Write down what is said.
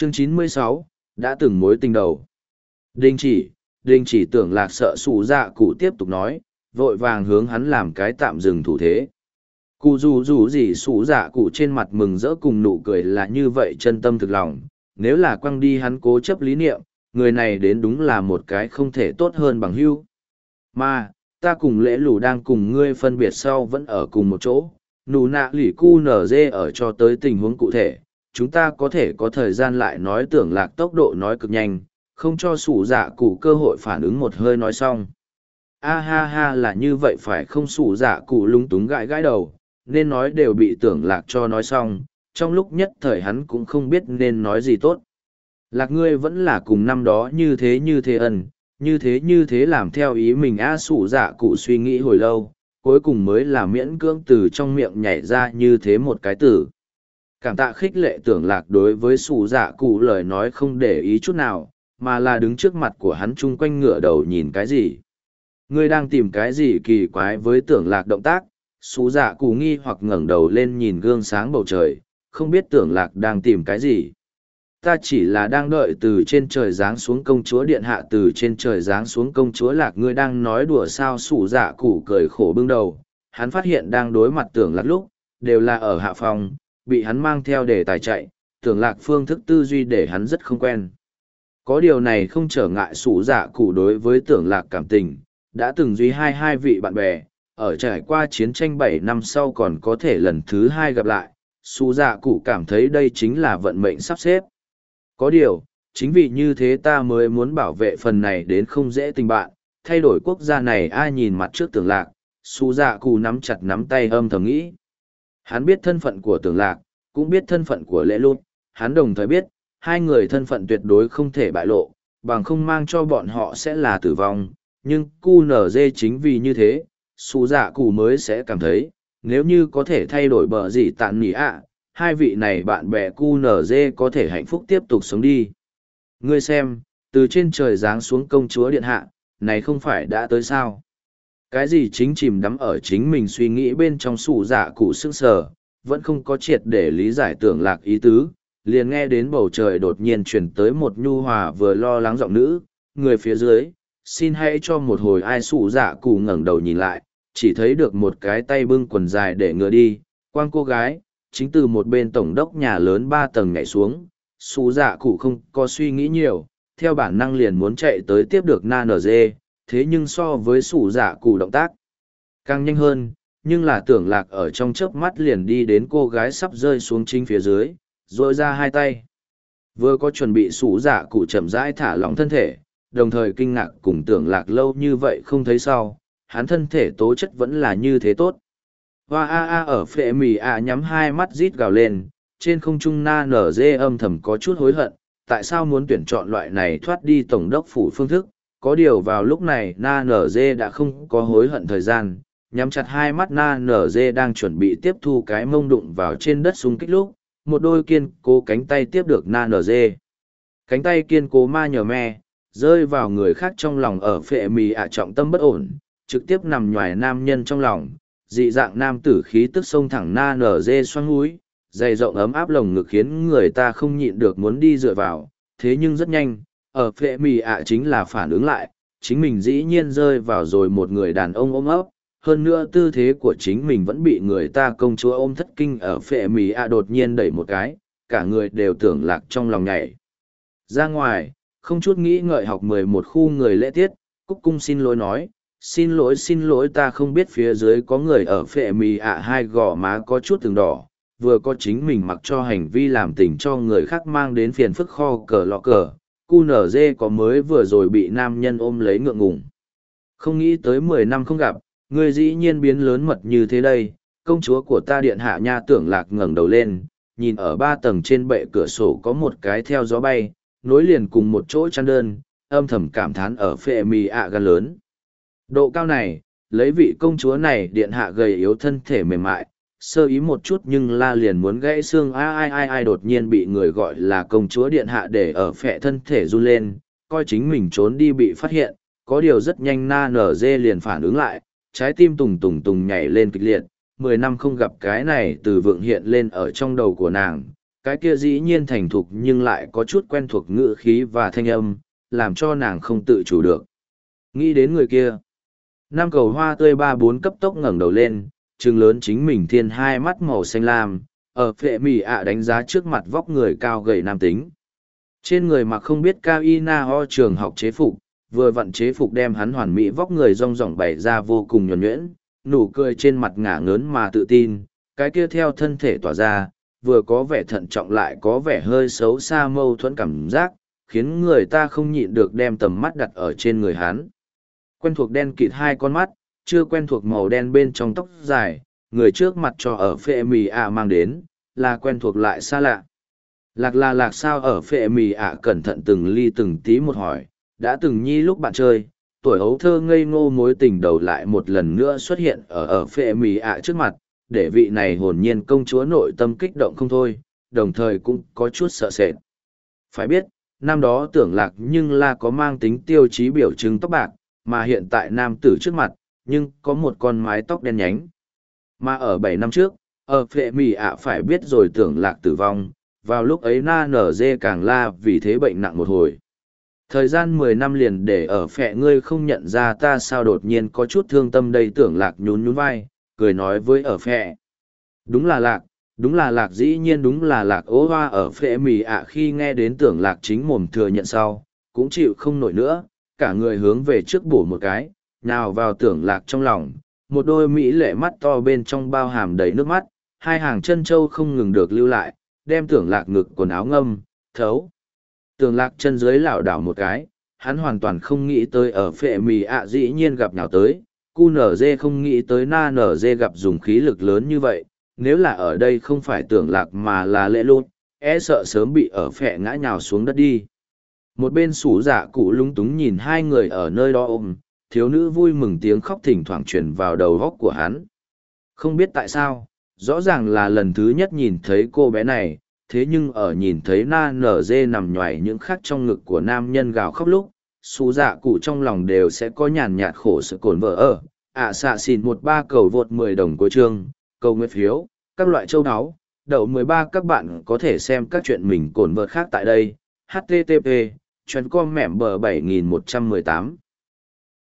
Chương 96, đã từng mối tình đầu. Đình chỉ tưởng lạc sợ sủ dạ cụ tiếp tục nói, vội vàng hướng hắn làm cái tạm dừng thủ thế. Cụ dù gì sủ dạ cụ trên mặt mừng rỡ cùng nụ cười là như vậy chân tâm thực lòng, nếu là quăng đi hắn cố chấp lý niệm, người này đến đúng là một cái không thể tốt hơn bằng hữu. Mà, ta cùng lễ lù đang cùng ngươi phân biệt sau vẫn ở cùng một chỗ, nụ nạ lỉ cu nở dê ở cho tới tình huống cụ thể, chúng ta có thể có thời gian lại nói tưởng lạc tốc độ nói cực nhanh, không cho sủ dạ cụ cơ hội phản ứng một hơi nói xong. A ha ha là như vậy phải không sủ dạ cụ lúng túng gãi gãi đầu, nên nói đều bị tưởng lạc cho nói xong, trong lúc nhất thời hắn cũng không biết nên nói gì tốt. Lạc ngươi vẫn là cùng năm đó như thế ân, như thế làm theo ý mình a sủ dạ cụ suy nghĩ hồi lâu, cuối cùng mới là miễn cưỡng từ trong miệng nhảy ra như thế một cái từ. Cảm tạ khích lệ tưởng lạc đối với sủ dạ cụ lời nói không để ý chút nào, mà là đứng trước mặt của hắn chung quanh ngửa đầu nhìn cái gì. Ngươi đang tìm cái gì kỳ quái với tưởng lạc động tác, sủ dạ cụ nghi hoặc ngẩng đầu lên nhìn gương sáng bầu trời, không biết tưởng lạc đang tìm cái gì. Ta chỉ là đang đợi từ trên trời giáng xuống công chúa điện hạ từ trên trời giáng xuống công chúa lạc ngươi đang nói đùa sao sủ dạ cụ cười khổ bưng đầu, hắn phát hiện đang đối mặt tưởng lạc lúc, đều là ở hạ phòng, bị hắn mang theo để tài chạy, tưởng lạc phương thức tư duy để hắn rất không quen. Có điều này không trở ngại sủ dạ cụ đối với tưởng lạc cảm tình, đã từng duy hai vị bạn bè, ở trải qua chiến tranh 7 năm sau còn có thể lần thứ 2 gặp lại, sủ dạ cụ cảm thấy đây chính là vận mệnh sắp xếp. Có điều, chính vì như thế ta mới muốn bảo vệ phần này đến không dễ tình bạn, thay đổi quốc gia này ai nhìn mặt trước tưởng lạc, sủ dạ cụ nắm chặt nắm tay âm thầm nghĩ. Hắn biết thân phận của tưởng lạc, cũng biết thân phận của lễ lút, hắn đồng thời biết, hai người thân phận tuyệt đối không thể bại lộ, bằng không mang cho bọn họ sẽ là tử vong, nhưng QNZ chính vì như thế, sủ dạ cụ mới sẽ cảm thấy, nếu như có thể thay đổi bờ gì tạn nỉ ạ, hai vị này bạn bè QNZ có thể hạnh phúc tiếp tục sống đi. Ngươi xem, từ trên trời giáng xuống công chúa điện hạ, này không phải đã tới sao? Cái gì chính chìm đắm ở chính mình suy nghĩ bên trong sủ dạ cụ sững sờ, vẫn không có triệt để lý giải tưởng lạc ý tứ, liền nghe đến bầu trời đột nhiên truyền tới một nhu hòa vừa lo lắng giọng nữ, người phía dưới, xin hãy cho một hồi ai sủ dạ cụ ngẩng đầu nhìn lại, chỉ thấy được một cái tay bưng quần dài để ngựa đi, quang cô gái, chính từ một bên tổng đốc nhà lớn 3 tầng nhảy xuống, sủ dạ cụ không có suy nghĩ nhiều, theo bản năng liền muốn chạy tới tiếp được na nở dê, thế nhưng so với sủ dạ cụ động tác càng nhanh hơn, nhưng là tưởng lạc ở trong chớp mắt liền đi đến cô gái sắp rơi xuống chính phía dưới, rỗi ra hai tay. Vừa có chuẩn bị sủ dạ cụ chậm rãi thả lỏng thân thể, đồng thời kinh ngạc cùng tưởng lạc lâu như vậy không thấy sau, hắn thân thể tố chất vẫn là như thế tốt. Hoa a ở phệ mì nhắm hai mắt rít gào lên, trên không trung na nở dê âm thầm có chút hối hận, tại sao muốn tuyển chọn loại này thoát đi tổng đốc phủ phương thức, có điều vào lúc này na nở dê đã không có hối hận thời gian, nhắm chặt hai mắt na nở dê đang chuẩn bị tiếp thu cái mông đụng vào trên đất xung kích lúc, một đôi kiên cố cánh tay tiếp được na nở dê. Cánh tay kiên cố ma nhờ me, rơi vào người khác trong lòng ở phệ mì trọng tâm bất ổn, trực tiếp nằm nhoài nam nhân trong lòng, dị dạng nam tử khí tức sông thẳng na nở dê xoắn mũi, dày rộng ấm áp lồng ngực khiến người ta không nhịn được muốn đi dựa vào, thế nhưng rất nhanh, ở phệ mì chính là phản ứng lại, chính mình dĩ nhiên rơi vào rồi một người đàn ông ôm ấp, hơn nữa tư thế của chính mình vẫn bị người ta công chúa ôm thất kinh ở phệ mì đột nhiên đẩy một cái, cả người đều tưởng lạc trong lòng nhảy. Ra ngoài, không chút nghĩ ngợi học 11 khu người lễ tiết, cúc cung xin lỗi nói, xin lỗi ta không biết phía dưới có người ở phệ mì hai gò má có chút từng đỏ, vừa có chính mình mặc cho hành vi làm tình cho người khác mang đến phiền phức kho cờ lọ cờ, cu nở dê có mới vừa rồi bị nam nhân ôm lấy ngượng ngùng. Không nghĩ tới 10 năm không gặp, người dĩ nhiên biến lớn mật như thế đây, công chúa của ta điện hạ nha tưởng lạc ngẩng đầu lên, nhìn ở 3 tầng trên bệ cửa sổ có một cái theo gió bay, nối liền cùng một chỗ chăn đơn, âm thầm cảm thán ở phệ mì gan lớn. Độ cao này, lấy vị công chúa này điện hạ gầy yếu thân thể mềm mại, sơ ý một chút nhưng la liền muốn gãy xương ai đột nhiên bị người gọi là công chúa điện hạ để ở phệ thân thể run lên, coi chính mình trốn đi bị phát hiện, có điều rất nhanh na nở dê liền phản ứng lại, trái tim tùng tùng tùng nhảy lên kịch liệt, 10 năm không gặp cái này từ vượng hiện lên ở trong đầu của nàng, cái kia dĩ nhiên thành thục nhưng lại có chút quen thuộc ngữ khí và thanh âm, làm cho nàng không tự chủ được. Nghĩ đến người kia. Năm cầu hoa tươi ba bốn cấp tốc ngẩng đầu lên, trừng lớn chính mình thiên hai mắt màu xanh lam, ở phệ mì ạ đánh giá trước mặt vóc người cao gầy nam tính. Trên người mặc không biết cao y na ho trường học chế phục, vừa vặn chế phục đem hắn hoàn mỹ vóc người rong ròng bày ra vô cùng nhuần nhuyễn, nụ cười trên mặt ngả ngớn mà tự tin, cái kia theo thân thể tỏa ra, vừa có vẻ thận trọng lại có vẻ hơi xấu xa mâu thuẫn cảm giác, khiến người ta không nhịn được đem tầm mắt đặt ở trên người hắn. Quen thuộc đen kịt hai con mắt, chưa quen thuộc màu đen bên trong tóc dài, người trước mặt cho ở phệ mì ạ mang đến, là quen thuộc lại xa lạ. Lạc là lạc sao ở phệ mì ạ cẩn thận từng ly từng tí một hỏi, đã từng nhi lúc bạn chơi, tuổi ấu thơ ngây ngô mối tình đầu lại một lần nữa xuất hiện ở phệ mì ạ trước mặt, để vị này hồn nhiên công chúa nội tâm kích động không thôi, đồng thời cũng có chút sợ sệt. Phải biết, năm đó tưởng lạc nhưng là có mang tính tiêu chí biểu trưng tóc bạc, mà hiện tại nam tử trước mặt, nhưng có một con mái tóc đen nhánh. Mà ở 7 năm trước, ở phệ mì ạ phải biết rồi tưởng lạc tử vong, vào lúc ấy na nở dê càng la vì thế bệnh nặng một hồi. Thời gian 10 năm liền để ở phệ ngươi không nhận ra ta sao đột nhiên có chút thương tâm đây tưởng lạc nhún nhún vai, cười nói với ở phệ. Đúng là lạc dĩ nhiên đúng là lạc ố hoa ở phệ mì ạ khi nghe đến tưởng lạc chính mồm thừa nhận sau, cũng chịu không nổi nữa, cả người hướng về trước bổ một cái, nào vào tưởng lạc trong lòng, một đôi mỹ lệ mắt to bên trong bao hàm đầy nước mắt, hai hàng chân trâu không ngừng được lưu lại, đem tưởng lạc ngực quần áo ngâm, thấu. Tưởng lạc chân dưới lảo đảo một cái, hắn hoàn toàn không nghĩ tới ở phệ mì ạ dĩ nhiên gặp nào tới, cu nở dê không nghĩ tới na nở dê gặp dùng khí lực lớn như vậy, nếu là ở đây không phải tưởng lạc mà là lễ lụt, e sợ sớm bị ở phệ ngã nhào xuống đất đi. Một bên sủ dạ cụ lúng túng nhìn hai người ở nơi đó ôm, thiếu nữ vui mừng tiếng khóc thỉnh thoảng truyền vào đầu góc của hắn. Không biết tại sao, rõ ràng là lần thứ nhất nhìn thấy cô bé này, thế nhưng ở nhìn thấy na nở dê nằm nhoài những khắc trong ngực của nam nhân gào khóc lúc, sủ dạ cụ trong lòng đều sẽ có nhàn nhạt khổ sự cồn vợ ở. Xạ xìn 13 cầu vượt 10 đồng cuối chương, cầu nguyện phiếu, các loại châu áo, đậu 13 các bạn có thể xem các chuyện mình cồn vợt khác tại đây. HTTP, chuyên com mẻm bờ 7118.